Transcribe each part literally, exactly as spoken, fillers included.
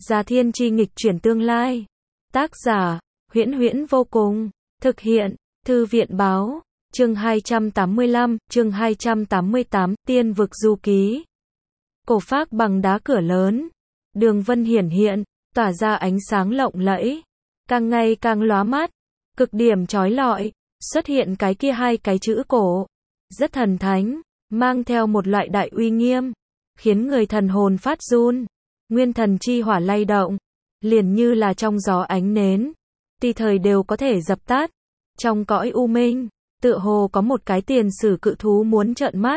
Gia Thiên Chi nghịch chuyển tương lai. Tác giả, Huyễn Huyễn vô cùng. Thực hiện, Thư viện báo. Chương hai trăm tám mươi lăm, chương hai trăm tám mươi tám, Tiên vực du ký. Cổ phác bằng đá cửa lớn. Đường vân hiển hiện, tỏa ra ánh sáng lộng lẫy. Càng ngày càng lóa mắt. Cực điểm chói lọi. Xuất hiện cái kia hai cái chữ cổ. Rất thần thánh. Mang theo một loại đại uy nghiêm. Khiến người thần hồn phát run. Nguyên thần chi hỏa lay động. Liền như là trong gió ánh nến. Tùy thời đều có thể dập tắt. Trong cõi u minh, tựa hồ có một cái tiền sử cự thú muốn trợn mắt.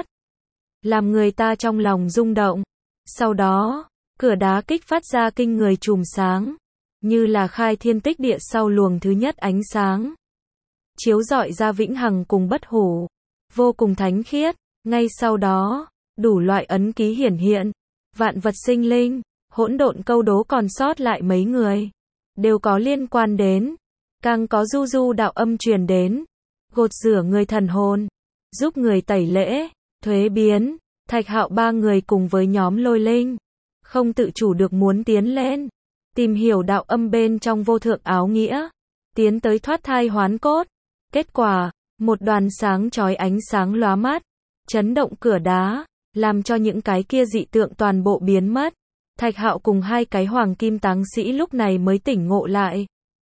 Làm người ta trong lòng rung động. Sau đó, cửa đá kích phát ra kinh người chùm sáng. Như là khai thiên tích địa sau luồng thứ nhất ánh sáng. Chiếu rọi ra vĩnh hằng cùng bất hủ. Vô cùng thánh khiết. Ngay sau đó, đủ loại ấn ký hiển hiện. Vạn vật sinh linh, hỗn độn câu đố còn sót lại mấy người. Đều có liên quan đến. Càng có du du đạo âm truyền đến. Gột rửa người thần hồn. Giúp người tẩy lễ, thuế biến. Thạch Hạo ba người cùng với nhóm Lôi Linh. Không tự chủ được muốn tiến lên. Tìm hiểu đạo âm bên trong vô thượng áo nghĩa. Tiến tới thoát thai hoán cốt. Kết quả, một đoàn sáng chói ánh sáng lóa mắt. Chấn động cửa đá. Làm cho những cái kia dị tượng toàn bộ biến mất. Thạch Hạo cùng hai cái hoàng kim táng sĩ lúc này mới tỉnh ngộ lại.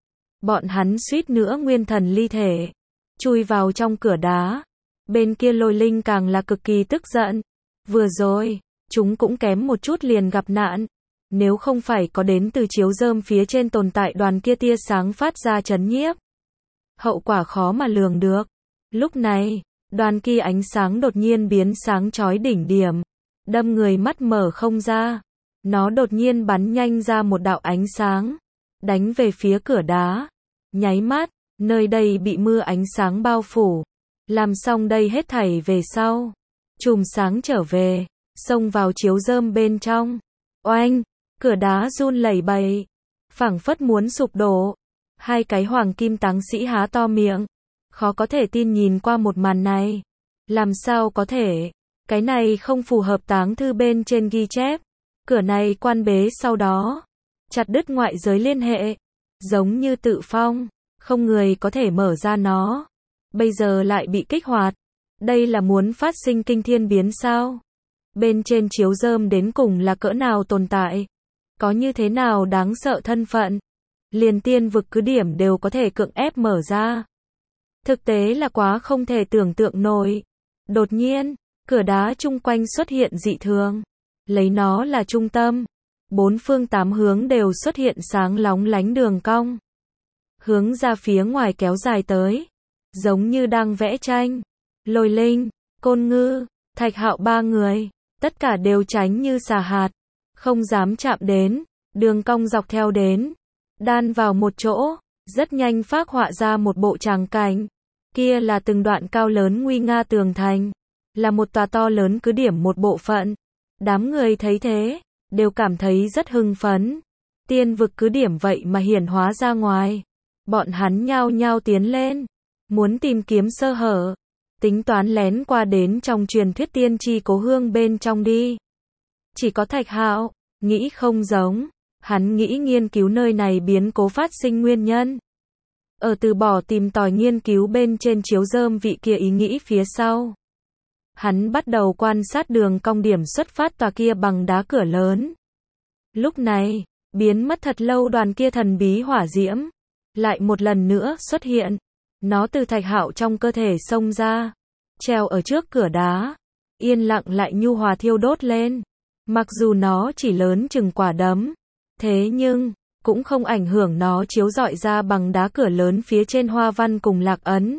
Bọn hắn suýt nữa nguyên thần ly thể. Chui vào trong cửa đá. Bên kia Lôi Linh càng là cực kỳ tức giận. Vừa rồi, chúng cũng kém một chút liền gặp nạn. Nếu không phải có đến từ chiếu rơm phía trên tồn tại đoàn kia tia sáng phát ra chấn nhiếp. Hậu quả khó mà lường được. Lúc này, đoàn kia ánh sáng đột nhiên biến sáng chói đỉnh điểm. Đâm người mắt mở không ra. Nó đột nhiên bắn nhanh ra một đạo ánh sáng. Đánh về phía cửa đá. Nháy mắt, nơi đây bị mưa ánh sáng bao phủ. Làm xong đây hết thảy về sau. Chùm sáng trở về. Xông vào chiếu rơm bên trong. Oanh! Cửa đá run lẩy bẩy. Phảng phất muốn sụp đổ. Hai cái hoàng kim táng sĩ há to miệng. Khó có thể tin nhìn qua một màn này. Làm sao có thể? Cái này không phù hợp táng thư bên trên ghi chép. Cửa này quan bế sau đó. Chặt đứt ngoại giới liên hệ. Giống như tự phong. Không người có thể mở ra nó. Bây giờ lại bị kích hoạt. Đây là muốn phát sinh kinh thiên biến sao? Bên trên chiếu rơm đến cùng là cỡ nào tồn tại? Có như thế nào đáng sợ thân phận? Liền tiên vực cứ điểm đều có thể cưỡng ép mở ra. Thực tế là quá không thể tưởng tượng nổi. Đột nhiên, cửa đá chung quanh xuất hiện dị thường. Lấy nó là trung tâm. Bốn phương tám hướng đều xuất hiện sáng lóng lánh đường cong. Hướng ra phía ngoài kéo dài tới. Giống như đang vẽ tranh. Lôi Linh, Côn Ngư, Thạch Hạo ba người. Tất cả đều tránh như xà hạt. Không dám chạm đến. Đường cong dọc theo đến. Đan vào một chỗ. Rất nhanh phác họa ra một bộ tràng cảnh. Kia là từng đoạn cao lớn nguy nga tường thành. Là một tòa to lớn cứ điểm một bộ phận. Đám người thấy thế. Đều cảm thấy rất hưng phấn. Tiên vực cứ điểm vậy mà hiển hóa ra ngoài. Bọn hắn nhao nhao tiến lên. Muốn tìm kiếm sơ hở. Tính toán lén qua đến trong truyền thuyết tiên tri cố hương bên trong đi. Chỉ có Thạch Hạo, nghĩ không giống. Hắn nghĩ nghiên cứu nơi này biến cố phát sinh nguyên nhân. Ở từ bỏ tìm tòi nghiên cứu bên trên chiếu rơm vị kia ý nghĩ phía sau. Hắn bắt đầu quan sát đường cong điểm xuất phát tòa kia bằng đá cửa lớn. Lúc này, biến mất thật lâu đoàn kia thần bí hỏa diễm. Lại một lần nữa xuất hiện. Nó từ Thạch Hạo trong cơ thể xông ra. Treo ở trước cửa đá. Yên lặng lại nhu hòa thiêu đốt lên. Mặc dù nó chỉ lớn chừng quả đấm. Thế nhưng, cũng không ảnh hưởng nó chiếu rọi ra bằng đá cửa lớn phía trên hoa văn cùng lạc ấn.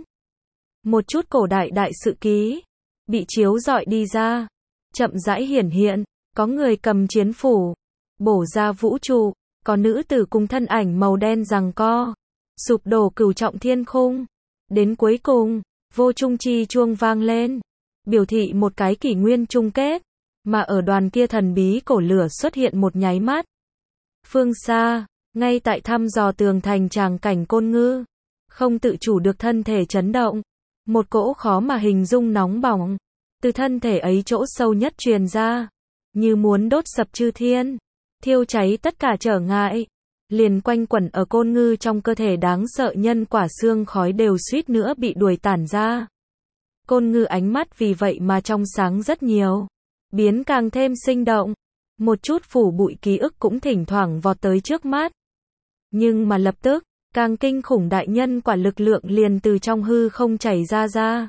Một chút cổ đại đại sự ký. Bị chiếu rọi đi ra. Chậm rãi hiển hiện. Có người cầm chiến phủ. Bổ ra vũ trụ. Có nữ tử cùng thân ảnh màu đen giằng co. Sụp đổ cửu trọng thiên khung. Đến cuối cùng, vô trung chi chuông vang lên. Biểu thị một cái kỷ nguyên chung kết. Mà ở đoàn kia thần bí cổ lửa xuất hiện một nháy mắt. Phương xa, ngay tại thăm dò tường thành tràng cảnh Côn Ngư. Không tự chủ được thân thể chấn động. Một cỗ khó mà hình dung nóng bỏng. Từ thân thể ấy chỗ sâu nhất truyền ra. Như muốn đốt sập chư thiên. thiêu cháy tất cả trở ngại. Liền quanh quẩn ở Côn Ngư trong cơ thể đáng sợ nhân quả xương khói đều suýt nữa bị đuổi tản ra. Côn Ngư ánh mắt vì vậy mà trong sáng rất nhiều, biến càng thêm sinh động. Một chút phủ bụi ký ức cũng thỉnh thoảng vọt tới trước mắt. Nhưng mà lập tức, càng kinh khủng đại nhân quả lực lượng liền từ trong hư không chảy ra ra.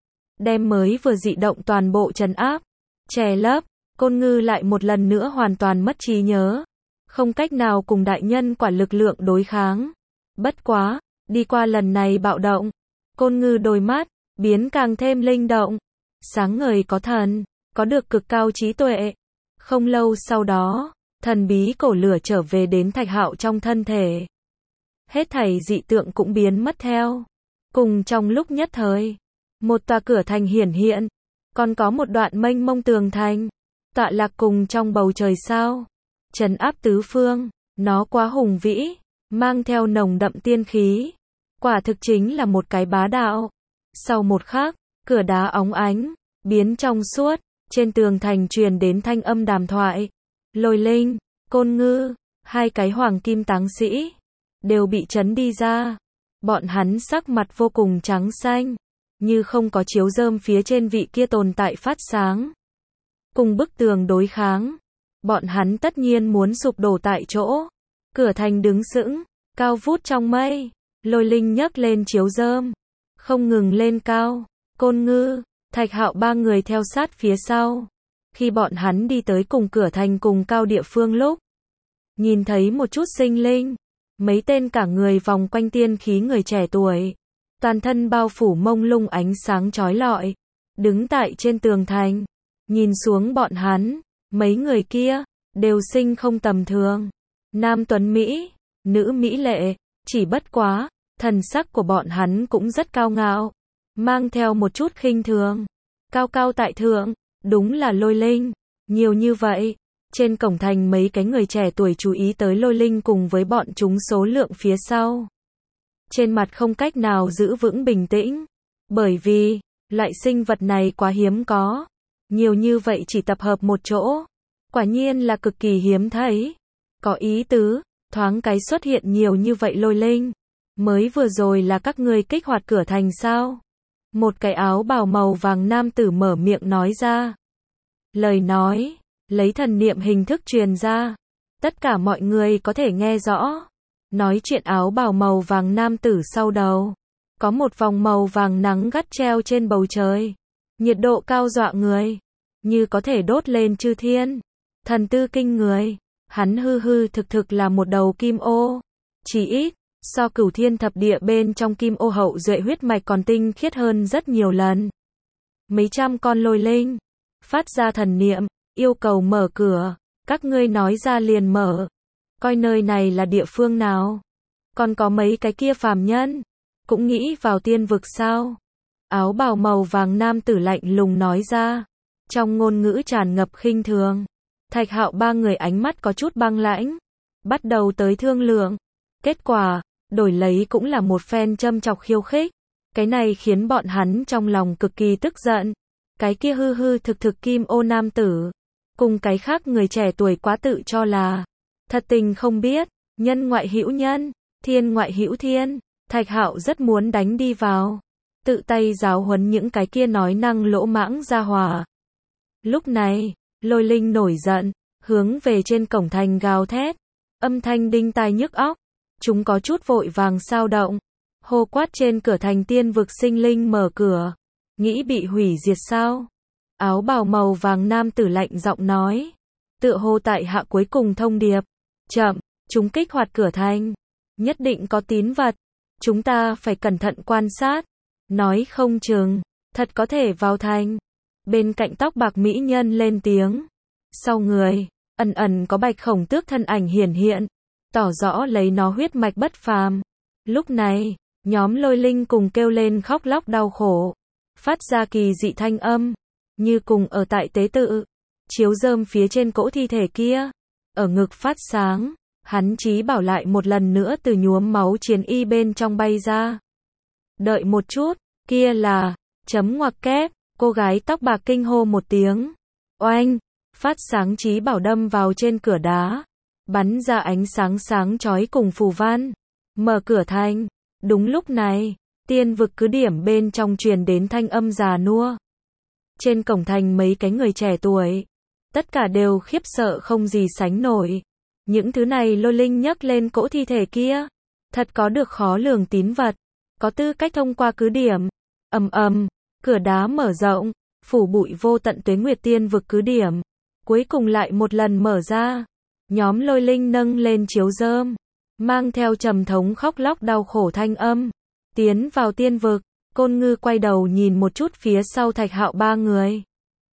Đem mới vừa dị động toàn bộ trấn áp, che lấp. Côn Ngư lại một lần nữa hoàn toàn mất trí nhớ, không cách nào cùng đại nhân quả lực lượng đối kháng. Bất quá, đi qua lần này bạo động, Côn Ngư đôi mắt biến càng thêm linh động, sáng ngời có thần, có được cực cao trí tuệ. Không lâu sau đó, thần bí cổ lửa trở về đến Thạch Hạo trong thân thể. Hết thảy dị tượng cũng biến mất theo. Cùng trong lúc nhất thời, một tòa cửa thành hiển hiện, còn có một đoạn mênh mông tường thành tọa lạc cùng trong bầu trời sao, trấn áp tứ phương. Nó quá hùng vĩ, mang theo nồng đậm tiên khí, quả thực chính là một cái bá đạo. Sau một khắc, cửa đá óng ánh biến trong suốt, trên tường thành truyền đến thanh âm đàm thoại. Lôi Linh, Côn Ngư, hai cái hoàng kim táng sĩ đều bị trấn đi ra. Bọn hắn sắc mặt vô cùng trắng xanh, như không có chiếu rơm phía trên vị kia tồn tại phát sáng. Cùng bức tường đối kháng, bọn hắn tất nhiên muốn sụp đổ tại chỗ. Cửa thành đứng sững, cao vút trong mây. Lôi Linh nhấc lên chiếu rơm, không ngừng lên cao. Côn Ngư, Thạch Hạo ba người theo sát phía sau. Khi bọn hắn đi tới cùng cửa thành cùng cao địa phương lúc, nhìn thấy một chút sinh linh, mấy tên cả người vòng quanh tiên khí người trẻ tuổi, toàn thân bao phủ mông lung ánh sáng chói lọi, đứng tại trên tường thành. Nhìn xuống bọn hắn, mấy người kia đều sinh không tầm thường, nam tuấn mỹ, nữ mỹ lệ, chỉ bất quá, thần sắc của bọn hắn cũng rất cao ngạo, mang theo một chút khinh thường. Cao cao tại thượng, đúng là Lôi Linh. Nhiều như vậy, trên cổng thành mấy cái người trẻ tuổi chú ý tới Lôi Linh cùng với bọn chúng số lượng phía sau. Trên mặt không cách nào giữ vững bình tĩnh, bởi vì, loại sinh vật này quá hiếm có. Nhiều như vậy chỉ tập hợp một chỗ, quả nhiên là cực kỳ hiếm thấy. Có ý tứ, thoáng cái xuất hiện nhiều như vậy Lôi Linh. Mới vừa rồi là các ngươi kích hoạt cửa thành sao? Một cái áo bào màu vàng nam tử mở miệng nói ra. Lời nói, lấy thần niệm hình thức truyền ra. Tất cả mọi người có thể nghe rõ. Nói chuyện áo bào màu vàng nam tử sau đầu. Có một vòng màu vàng nắng gắt treo trên bầu trời. Nhiệt độ cao dọa người, như có thể đốt lên chư thiên. Thần tư kinh người, hắn hư hư thực thực là một đầu kim ô. Chỉ ít, so cửu thiên thập địa bên trong kim ô hậu duệ huyết mạch còn tinh khiết hơn rất nhiều lần. Mấy trăm con Lôi Linh phát ra thần niệm, yêu cầu mở cửa. Các ngươi nói ra liền mở. Coi nơi này là địa phương nào? Còn có mấy cái kia phàm nhân cũng nghĩ vào tiên vực sao? Áo bào màu vàng nam tử lạnh lùng nói ra, trong ngôn ngữ tràn ngập khinh thường. Thạch Hạo ba người ánh mắt có chút băng lãnh, bắt đầu tới thương lượng. Kết quả, đổi lấy cũng là một phen châm chọc khiêu khích. Cái này khiến bọn hắn trong lòng cực kỳ tức giận. Cái kia hư hư thực thực kim ô nam tử, cùng cái khác người trẻ tuổi quá tự cho là thật tình không biết, nhân ngoại hữu nhân, thiên ngoại hữu thiên. Thạch Hạo rất muốn đánh đi vào, tự tay giáo huấn những cái kia nói năng lỗ mãng ra hỏa. Lúc này, Lôi Linh nổi giận, hướng về trên cổng thành gào thét, âm thanh đinh tai nhức óc. Chúng có chút vội vàng sao động, hô quát trên cửa thành tiên vực sinh linh mở cửa, nghĩ bị hủy diệt sao? Áo bào màu vàng nam tử lạnh giọng nói, tựa hồ tại hạ cuối cùng thông điệp, chậm, chúng kích hoạt cửa thành, nhất định có tín vật, chúng ta phải cẩn thận quan sát, nói không chừng, thật có thể vào thành. Bên cạnh tóc bạc mỹ nhân lên tiếng, sau người, ẩn ẩn có bạch khổng tước thân ảnh hiển hiện, tỏ rõ lấy nó huyết mạch bất phàm. Lúc này, nhóm Lôi Linh cùng kêu lên khóc lóc đau khổ, phát ra kỳ dị thanh âm, như cùng ở tại tế tự, chiếu rơm phía trên cỗ thi thể kia, ở ngực phát sáng, hắn chí bảo lại một lần nữa từ nhuốm máu chiến y bên trong bay ra. Đợi một chút, kia là, chấm ngoặc kép, cô gái tóc bạc kinh hô một tiếng, oanh, phát sáng chí bảo đâm vào trên cửa đá, bắn ra ánh sáng sáng chói cùng phù văn, mở cửa thành. Đúng lúc này, tiên vực cứ điểm bên trong truyền đến thanh âm già nua. Trên cổng thành mấy cái người trẻ tuổi, tất cả đều khiếp sợ không gì sánh nổi. Những thứ này Lôi Linh nhấc lên cỗ thi thể kia, thật có được khó lường tín vật, có tư cách thông qua cứ điểm. Ầm ầm, cửa đá mở rộng, phủ bụi vô tận tuế nguyệt tiên vực cứ điểm, cuối cùng lại một lần mở ra. Nhóm Lôi Linh nâng lên chiếu rơm, mang theo trầm thống khóc lóc đau khổ thanh âm, tiến vào tiên vực. Côn Ngư quay đầu nhìn một chút phía sau Thạch Hạo ba người.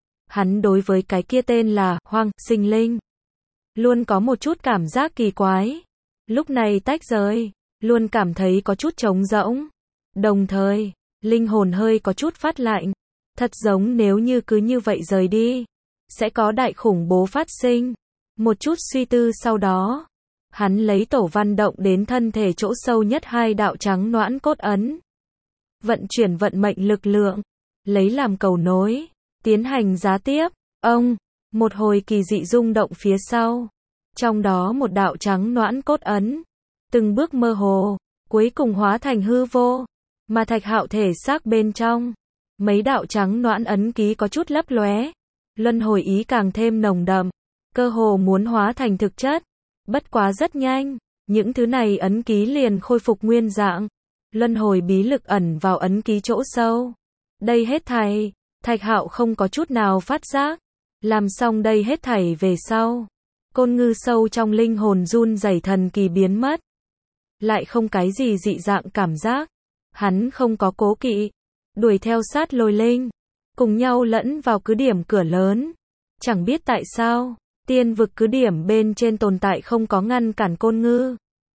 Hắn đối với cái kia tên là Hoang Sinh Linh luôn có một chút cảm giác kỳ quái. Lúc này tách rời, luôn cảm thấy có chút trống rỗng. Đồng thời, linh hồn hơi có chút phát lạnh. Thật giống nếu như cứ như vậy rời đi, sẽ có đại khủng bố phát sinh. Một chút suy tư sau đó, hắn lấy tổ văn động đến thân thể chỗ sâu nhất hai đạo trắng noãn cốt ấn. Vận chuyển vận mệnh lực lượng, lấy làm cầu nối, tiến hành giá tiếp. Ông, một hồi kỳ dị rung động phía sau. Trong đó một đạo trắng noãn cốt ấn, từng bước mơ hồ, cuối cùng hóa thành hư vô. Mà Thạch Hạo thể xác bên trong, mấy đạo trắng noãn ấn ký có chút lấp lóe, luân hồi ý càng thêm nồng đậm, cơ hồ muốn hóa thành thực chất. Bất quá rất nhanh, những thứ này ấn ký liền khôi phục nguyên dạng. Luân hồi bí lực ẩn vào ấn ký chỗ sâu. Đây hết thảy, Thạch Hạo không có chút nào phát giác. Làm xong đây hết thảy về sau, Côn Ngư sâu trong linh hồn run rẩy thần kỳ biến mất. Lại không cái gì dị dạng cảm giác. Hắn không có cố kỵ, đuổi theo sát Lôi Linh, cùng nhau lẫn vào cứ điểm cửa lớn. Chẳng biết tại sao, tiên vực cứ điểm bên trên tồn tại không có ngăn cản Côn Ngư,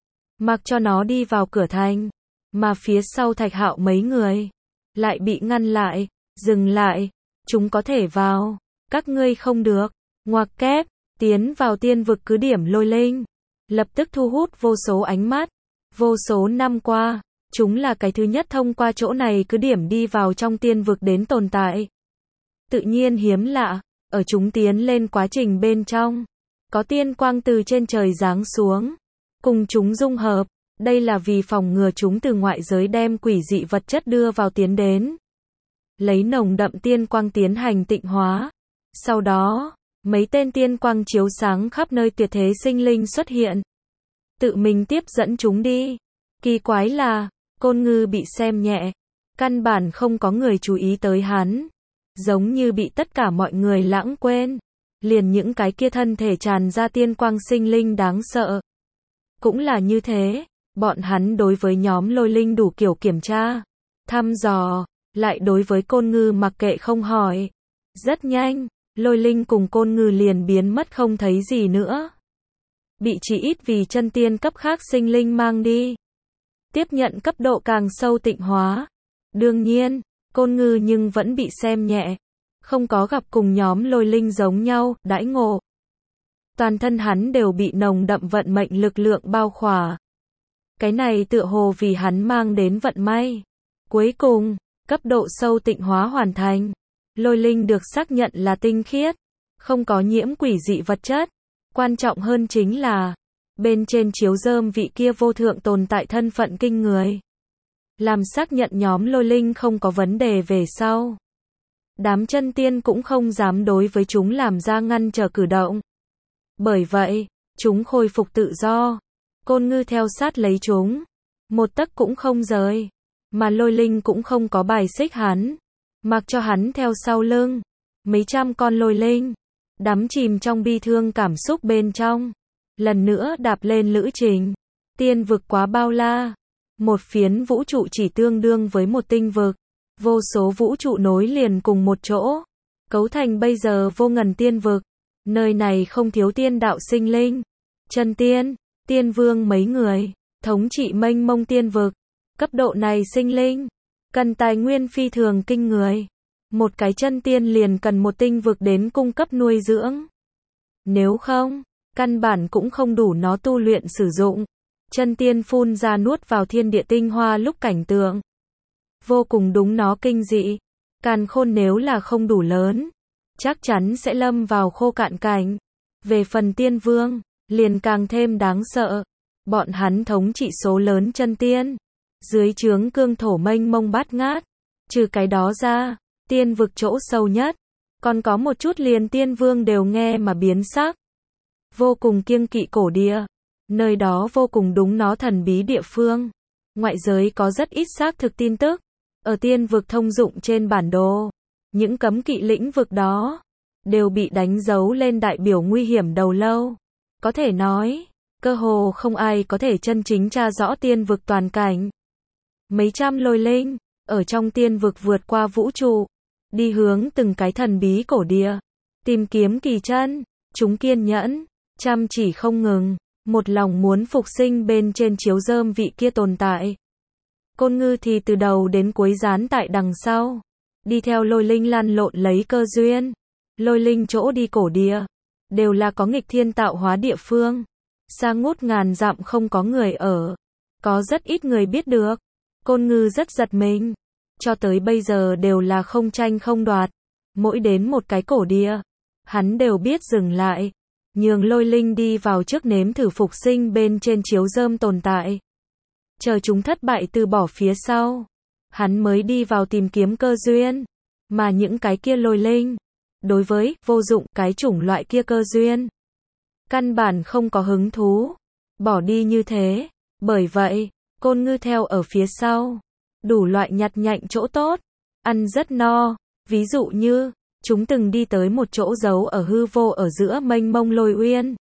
mặc cho nó đi vào cửa thành. Mà phía sau Thạch Hạo mấy người lại bị ngăn lại, dừng lại, chúng có thể vào, các ngươi không được. Ngoặc kép, tiến vào tiên vực cứ điểm Lôi Linh, lập tức thu hút vô số ánh mắt. Vô số năm qua, chúng là cái thứ nhất thông qua chỗ này cứ điểm đi vào trong tiên vực đến tồn tại. Tự nhiên hiếm lạ, ở chúng tiến lên quá trình bên trong, có tiên quang từ trên trời giáng xuống, cùng chúng dung hợp. Đây là vì phòng ngừa chúng từ ngoại giới đem quỷ dị vật chất đưa vào tiến đến. Lấy nồng đậm tiên quang tiến hành tịnh hóa. Sau đó, mấy tên tiên quang chiếu sáng khắp nơi tuyệt thế sinh linh xuất hiện. Tự mình tiếp dẫn chúng đi. Kỳ quái là, Côn Ngư bị xem nhẹ. Căn bản không có người chú ý tới hắn. Giống như bị tất cả mọi người lãng quên. Liền những cái kia thân thể tràn ra tiên quang sinh linh đáng sợ. Cũng là như thế. Bọn hắn đối với nhóm Lôi Linh đủ kiểu kiểm tra, thăm dò, lại đối với Côn Ngư mặc kệ không hỏi. Rất nhanh, Lôi Linh cùng Côn Ngư liền biến mất không thấy gì nữa. Bị chỉ ít vì chân tiên cấp khác sinh linh mang đi. Tiếp nhận cấp độ càng sâu tịnh hóa. Đương nhiên, Côn Ngư nhưng vẫn bị xem nhẹ. Không có gặp cùng nhóm Lôi Linh giống nhau, đãi ngộ. Toàn thân hắn đều bị nồng đậm vận mệnh lực lượng bao khỏa. Cái này tựa hồ vì hắn mang đến vận may. Cuối cùng, cấp độ sâu tịnh hóa hoàn thành. Lôi Linh được xác nhận là tinh khiết, không có nhiễm quỷ dị vật chất. Quan trọng hơn chính là, bên trên chiếu rơm vị kia vô thượng tồn tại thân phận kinh người. Làm xác nhận nhóm Lôi Linh không có vấn đề về sau. Đám chân tiên cũng không dám đối với chúng làm ra ngăn trở cử động. Bởi vậy, chúng khôi phục tự do. Côn Ngư theo sát lấy chúng, một tấc cũng không rời, mà Lôi Linh cũng không có bài xích hắn, mặc cho hắn theo sau lưng. Mấy trăm con Lôi Linh, đắm chìm trong bi thương cảm xúc bên trong, lần nữa đạp lên lữ trình. Tiên vực quá bao la, một phiến vũ trụ chỉ tương đương với một tinh vực, vô số vũ trụ nối liền cùng một chỗ, cấu thành bây giờ vô ngần tiên vực. Nơi này không thiếu tiên đạo sinh linh, chân tiên, tiên vương mấy người, thống trị mênh mông tiên vực. Cấp độ này sinh linh, cần tài nguyên phi thường kinh người. Một cái chân tiên liền cần một tinh vực đến cung cấp nuôi dưỡng. Nếu không, căn bản cũng không đủ nó tu luyện sử dụng. Chân tiên phun ra nuốt vào thiên địa tinh hoa lúc cảnh tượng. Vô cùng đúng nó kinh dị. Càn khôn nếu là không đủ lớn, chắc chắn sẽ lâm vào khô cạn cảnh. Về phần tiên vương, liền càng thêm đáng sợ. Bọn hắn thống trị số lớn chân tiên, dưới trướng cương thổ mênh mông bát ngát. Trừ cái đó ra, tiên vực chỗ sâu nhất, còn có một chút liền tiên vương đều nghe mà biến sắc. Vô cùng kiêng kỵ cổ địa, nơi đó vô cùng đúng nó thần bí địa phương. Ngoại giới có rất ít xác thực tin tức, ở tiên vực thông dụng trên bản đồ. Những cấm kỵ lĩnh vực đó, đều bị đánh dấu lên đại biểu nguy hiểm đầu lâu. Có thể nói, cơ hồ không ai có thể chân chính tra rõ tiên vực toàn cảnh. Mấy trăm lôi linh, ở trong tiên vực vượt qua vũ trụ, đi hướng từng cái thần bí cổ địa, tìm kiếm kỳ chân. Chúng kiên nhẫn, chăm chỉ không ngừng, một lòng muốn phục sinh bên trên chiếu rơm vị kia tồn tại. Côn Ngư thì từ đầu đến cuối dán tại đằng sau, đi theo lôi linh lăn lộn lấy cơ duyên. Lôi linh chỗ đi cổ địa, đều là có nghịch thiên tạo hóa địa phương, xa ngút ngàn dặm không có người ở, có rất ít người biết được. Côn Ngư rất giật mình, cho tới bây giờ đều là không tranh không đoạt, mỗi đến một cái cổ địa, hắn đều biết dừng lại, nhường lôi linh đi vào trước nếm thử phục sinh bên trên chiếu rơm tồn tại. Chờ chúng thất bại từ bỏ phía sau, hắn mới đi vào tìm kiếm cơ duyên, mà những cái kia lôi linh, đối với vô dụng cái chủng loại kia cơ duyên, căn bản không có hứng thú, bỏ đi như thế. Bởi vậy, Côn Ngư theo ở phía sau, đủ loại nhặt nhạnh chỗ tốt, ăn rất no. Ví dụ như, chúng từng đi tới một chỗ giấu ở hư vô ở giữa mênh mông lôi uyên.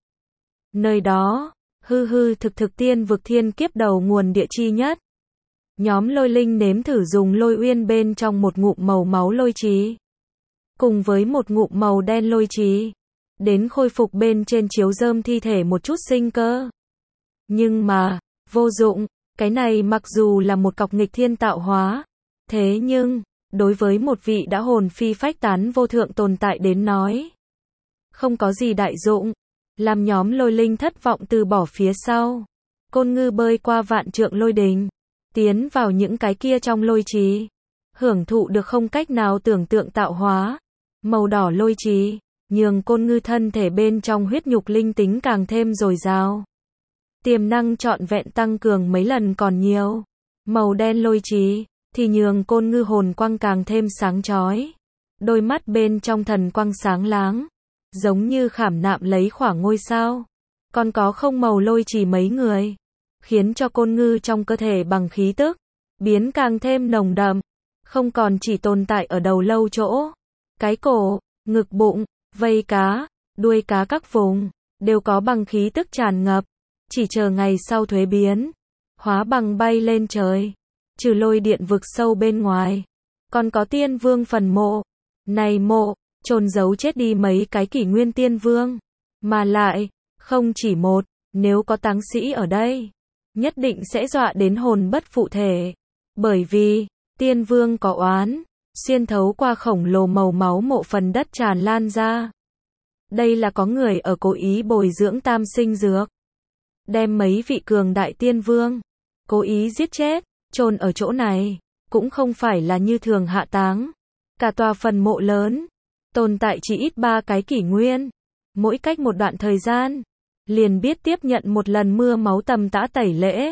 Nơi đó, hư hư thực thực tiên vực thiên kiếp đầu nguồn địa chi nhất. Nhóm lôi linh nếm thử dùng lôi uyên bên trong một ngụm màu máu lôi trí, cùng với một ngụm màu đen lôi trí, đến khôi phục bên trên chiếu rơm thi thể một chút sinh cơ. Nhưng mà, vô dụng, cái này mặc dù là một cọc nghịch thiên tạo hóa, thế nhưng, đối với một vị đã hồn phi phách tán vô thượng tồn tại đến nói, không có gì đại dụng, làm nhóm lôi linh thất vọng từ bỏ phía sau. Côn Ngư bơi qua vạn trượng lôi đình, tiến vào những cái kia trong lôi trí, hưởng thụ được không cách nào tưởng tượng tạo hóa, màu đỏ lôi trí, nhường Côn Ngư thân thể bên trong huyết nhục linh tính càng thêm dồi dào. Tiềm năng trọn vẹn tăng cường mấy lần còn nhiều. Màu đen lôi trí, thì nhường Côn Ngư hồn quang càng thêm sáng chói. Đôi mắt bên trong thần quang sáng láng, giống như khảm nạm lấy khỏa ngôi sao. Còn có không màu lôi chỉ mấy người, khiến cho Côn Ngư trong cơ thể bằng khí tức, biến càng thêm nồng đậm, không còn chỉ tồn tại ở đầu lâu chỗ. Cái cổ, ngực bụng, vây cá, đuôi cá các vùng, đều có bằng khí tức tràn ngập, chỉ chờ ngày sau thuế biến, hóa bằng bay lên trời. Trừ lôi điện vực sâu bên ngoài, còn có tiên vương phần mộ. Này mộ, chôn giấu chết đi mấy cái kỷ nguyên tiên vương, mà lại, không chỉ một, nếu có táng sĩ ở đây, nhất định sẽ dọa đến hồn bất phụ thể. Bởi vì, tiên vương có oán, xuyên thấu qua khổng lồ màu máu mộ phần đất tràn lan ra. Đây là có người ở cố ý bồi dưỡng tam sinh dược, đem mấy vị cường đại tiên vương, cố ý giết chết, chôn ở chỗ này, cũng không phải là như thường hạ táng. Cả tòa phần mộ lớn, tồn tại chỉ ít ba cái kỷ nguyên, mỗi cách một đoạn thời gian, liền biết tiếp nhận một lần mưa máu tầm tã tẩy lễ.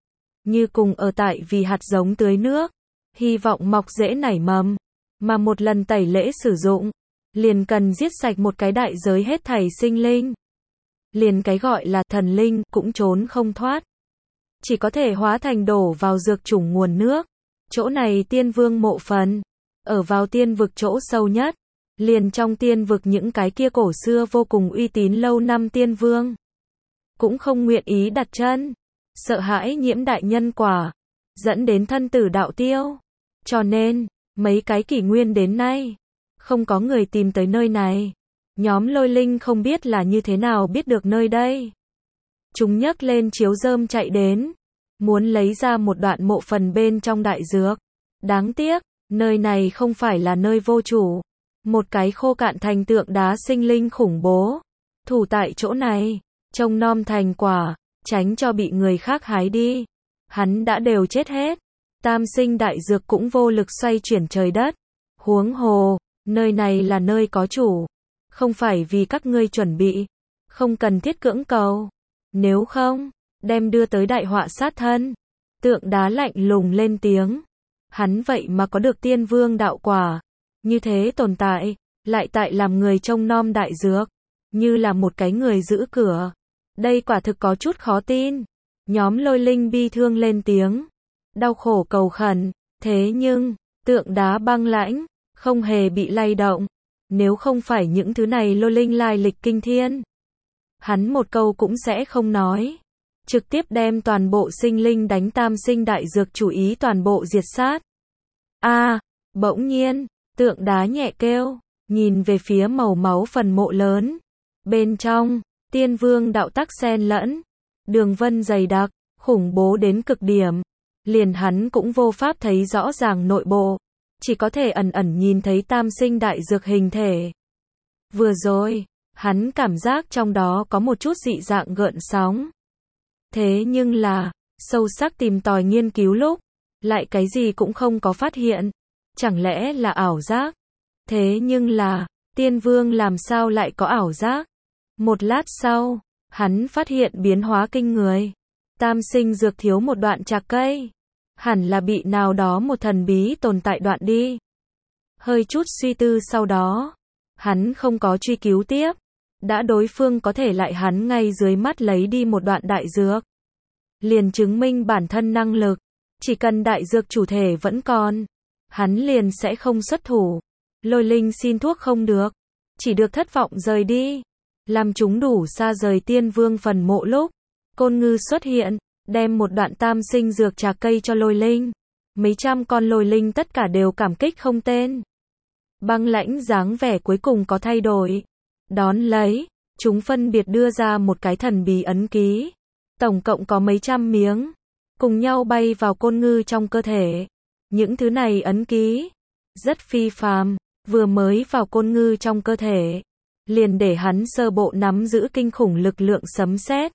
Như cùng ở tại vì hạt giống tưới nước, hy vọng mọc rễ nảy mầm, mà một lần tẩy lễ sử dụng, liền cần giết sạch một cái đại giới hết thảy sinh linh. Liền cái gọi là thần linh cũng trốn không thoát, chỉ có thể hóa thành đổ vào dược chủng nguồn nước. Chỗ này tiên vương mộ phần, ở vào tiên vực chỗ sâu nhất, liền trong tiên vực những cái kia cổ xưa vô cùng uy tín lâu năm tiên vương, cũng không nguyện ý đặt chân, sợ hãi nhiễm đại nhân quả, dẫn đến thân tử đạo tiêu. Cho nên, mấy cái kỷ nguyên đến nay, không có người tìm tới nơi này. Nhóm lôi linh không biết là như thế nào biết được nơi đây. Chúng nhấc lên chiếu rơm chạy đến, muốn lấy ra một đoạn mộ phần bên trong đại dược. Đáng tiếc, nơi này không phải là nơi vô chủ. Một cái khô cạn thành tượng đá sinh linh khủng bố, thủ tại chỗ này, trông nom thành quả, tránh cho bị người khác hái đi. Hắn đã đều chết hết. Tam sinh đại dược cũng vô lực xoay chuyển trời đất. Huống hồ, nơi này là nơi có chủ, không phải vì các ngươi chuẩn bị, không cần thiết cưỡng cầu. Nếu không, đem đưa tới đại họa sát thân. Tượng đá lạnh lùng lên tiếng. Hắn vậy mà có được tiên vương đạo quả. Như thế tồn tại, lại tại làm người trông nom đại dược. Như là một cái người giữ cửa. Đây quả thực có chút khó tin. Nhóm Lôi Linh bi thương lên tiếng. Đau khổ cầu khẩn. Thế nhưng, tượng đá băng lãnh, không hề bị lay động. Nếu không phải những thứ này Lôi Linh lai lịch kinh thiên, hắn một câu cũng sẽ không nói. Trực tiếp đem toàn bộ sinh linh đánh tam sinh đại dược chủ ý toàn bộ diệt sát. A, à, bỗng nhiên, tượng đá nhẹ kêu, nhìn về phía màu máu phần mộ lớn. Bên trong, tiên vương đạo tắc xen lẫn, đường vân dày đặc, khủng bố đến cực điểm. Liền hắn cũng vô pháp thấy rõ ràng nội bộ, chỉ có thể ẩn ẩn nhìn thấy tam sinh đại dược hình thể. Vừa rồi, hắn cảm giác trong đó có một chút dị dạng gợn sóng. Thế nhưng là, sâu sắc tìm tòi nghiên cứu lúc, lại cái gì cũng không có phát hiện. Chẳng lẽ là ảo giác? Thế nhưng là, tiên vương làm sao lại có ảo giác? Một lát sau, hắn phát hiện biến hóa kinh người. Tam sinh dược thiếu một đoạn trạc cây. Hẳn là bị nào đó một thần bí tồn tại đoạn đi. Hơi chút suy tư sau đó, hắn không có truy cứu tiếp. Đã đối phương có thể lại hắn ngay dưới mắt lấy đi một đoạn đại dược. Liền chứng minh bản thân năng lực. Chỉ cần đại dược chủ thể vẫn còn, hắn liền sẽ không xuất thủ. Lôi Linh xin thuốc không được, chỉ được thất vọng rời đi. Làm chúng đủ xa rời tiên vương phần mộ lúc, Côn Ngư xuất hiện, đem một đoạn tam sinh dược trà cây cho Lôi Linh. Mấy trăm con Lôi Linh tất cả đều cảm kích không tên. Băng lãnh dáng vẻ cuối cùng có thay đổi. Đón lấy, chúng phân biệt đưa ra một cái thần bí ấn ký. Tổng cộng có mấy trăm miếng, cùng nhau bay vào Côn Ngư trong cơ thể. Những thứ này ấn ký, rất phi phàm, vừa mới vào Côn Ngư trong cơ thể, liền để hắn sơ bộ nắm giữ kinh khủng lực lượng sấm sét.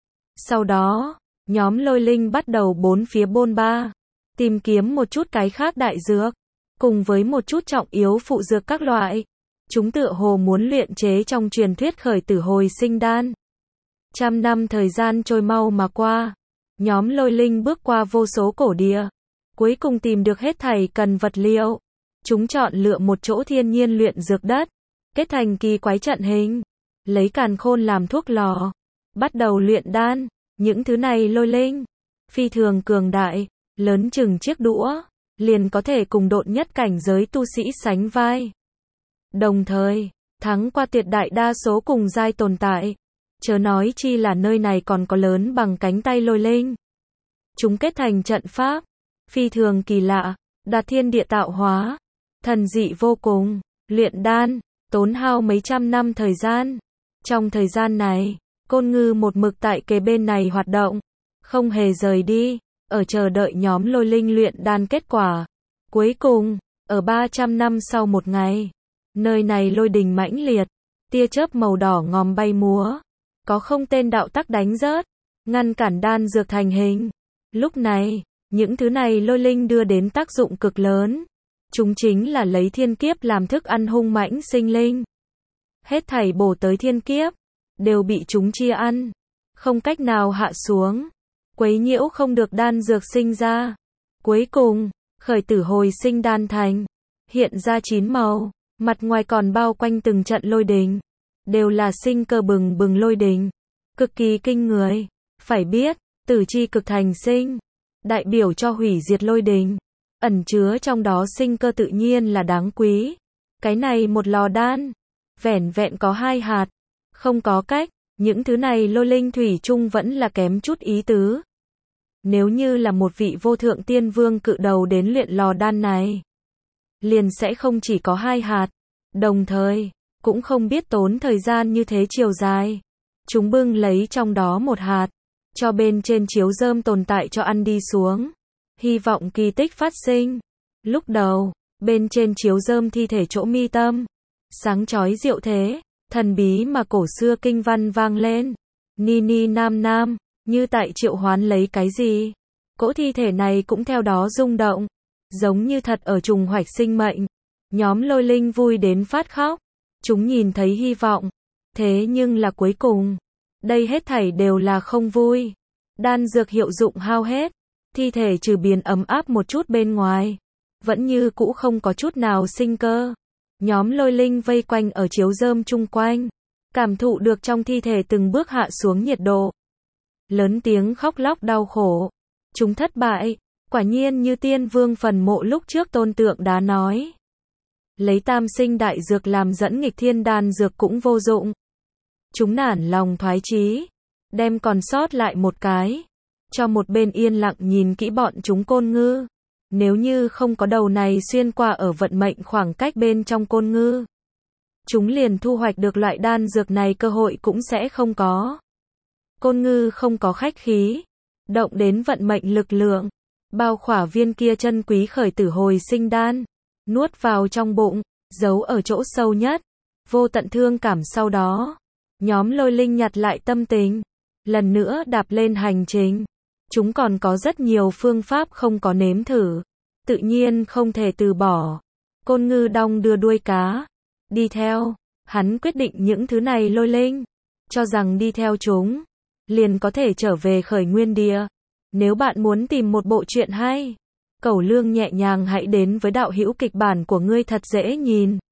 Sau đó, nhóm Lôi Linh bắt đầu bốn phía bôn ba, tìm kiếm một chút cái khác đại dược, cùng với một chút trọng yếu phụ dược các loại. Chúng tựa hồ muốn luyện chế trong truyền thuyết khởi tử hồi sinh đan. Trăm năm thời gian trôi mau mà qua, nhóm Lôi Linh bước qua vô số cổ địa, cuối cùng tìm được hết thảy cần vật liệu. Chúng chọn lựa một chỗ thiên nhiên luyện dược đất, kết thành kỳ quái trận hình, lấy càn khôn làm thuốc lò, bắt đầu luyện đan. Những thứ này Lôi Linh phi thường cường đại, lớn chừng chiếc đũa, liền có thể cùng độn nhất cảnh giới tu sĩ sánh vai. Đồng thời, thắng qua tuyệt đại đa số cùng giai tồn tại. Chớ nói chi là nơi này còn có lớn bằng cánh tay Lôi Linh. Chúng kết thành trận pháp, phi thường kỳ lạ, đạt thiên địa tạo hóa, thần dị vô cùng, luyện đan, tốn hao mấy trăm năm thời gian. Trong thời gian này, Côn Ngư một mực tại kề bên này hoạt động, không hề rời đi, ở chờ đợi nhóm Lôi Linh luyện đan kết quả. Cuối cùng, ở ba trăm năm sau một ngày, nơi này lôi đình mãnh liệt, tia chớp màu đỏ ngòm bay múa, có không tên đạo tắc đánh rớt, ngăn cản đan dược thành hình. Lúc này, những thứ này Lôi Linh đưa đến tác dụng cực lớn. Chúng chính là lấy thiên kiếp làm thức ăn hung mãnh sinh linh. Hết thảy bổ tới thiên kiếp, đều bị chúng chia ăn, không cách nào hạ xuống, quấy nhiễu không được đan dược sinh ra. Cuối cùng, khởi tử hồi sinh đan thành, hiện ra chín màu, mặt ngoài còn bao quanh từng trận lôi đình, đều là sinh cơ bừng bừng lôi đình, cực kỳ kinh người. Phải biết, tử chi cực thành sinh, đại biểu cho hủy diệt lôi đình, ẩn chứa trong đó sinh cơ tự nhiên là đáng quý. Cái này một lò đan, vẻn vẹn có hai hạt, không có cách, những thứ này Lôi Linh thủy chung vẫn là kém chút ý tứ. Nếu như là một vị vô thượng tiên vương cự đầu đến luyện lò đan này, liền sẽ không chỉ có hai hạt, đồng thời, cũng không biết tốn thời gian như thế chiều dài. Chúng bưng lấy trong đó một hạt, cho bên trên chiếu rơm tồn tại cho ăn đi xuống, hy vọng kỳ tích phát sinh. Lúc đầu, bên trên chiếu rơm thi thể chỗ mi tâm, sáng chói diệu thế, thần bí mà cổ xưa kinh văn vang lên, ni ni nam nam, như tại triệu hoán lấy cái gì. Cỗ thi thể này cũng theo đó rung động, giống như thật ở trùng hoạch sinh mệnh. Nhóm Lôi Linh vui đến phát khóc, chúng nhìn thấy hy vọng, Thế nhưng là cuối cùng, đây hết thảy đều là không vui. Đan dược hiệu dụng hao hết, thi thể trừ biến ấm áp một chút bên ngoài, vẫn như cũ không có chút nào sinh cơ. Nhóm Lôi Linh vây quanh ở chiếu rơm chung quanh, cảm thụ được trong thi thể từng bước hạ xuống nhiệt độ. Lớn tiếng khóc lóc đau khổ. Chúng thất bại, quả nhiên như Tiên Vương phần mộ lúc trước Tôn Tượng Đá nói. Lấy tam sinh đại dược làm dẫn nghịch thiên đan dược cũng vô dụng. Chúng nản lòng thoái chí, đem còn sót lại một cái, cho một bên yên lặng nhìn kỹ bọn chúng Côn Ngư. Nếu như không có đầu này xuyên qua ở vận mệnh khoảng cách bên trong Côn Ngư, chúng liền thu hoạch được loại đan dược này cơ hội cũng sẽ không có. Côn Ngư không có khách khí, động đến vận mệnh lực lượng, bao khỏa viên kia chân quý khởi tử hồi sinh đan, nuốt vào trong bụng, giấu ở chỗ sâu nhất, vô tận thương cảm. Sau đó, nhóm Lôi Linh nhặt lại tâm tình, lần nữa đạp lên hành trình. Chúng còn có rất nhiều phương pháp không có nếm thử, tự nhiên không thể từ bỏ. Côn Ngư đong đưa đuôi cá, đi theo. Hắn quyết định những thứ này Lôi Linh, cho rằng đi theo chúng, liền có thể trở về khởi nguyên địa. Nếu bạn muốn tìm một bộ truyện hay, Cẩu Lương nhẹ nhàng hãy đến với đạo hữu kịch bản của ngươi thật dễ nhìn.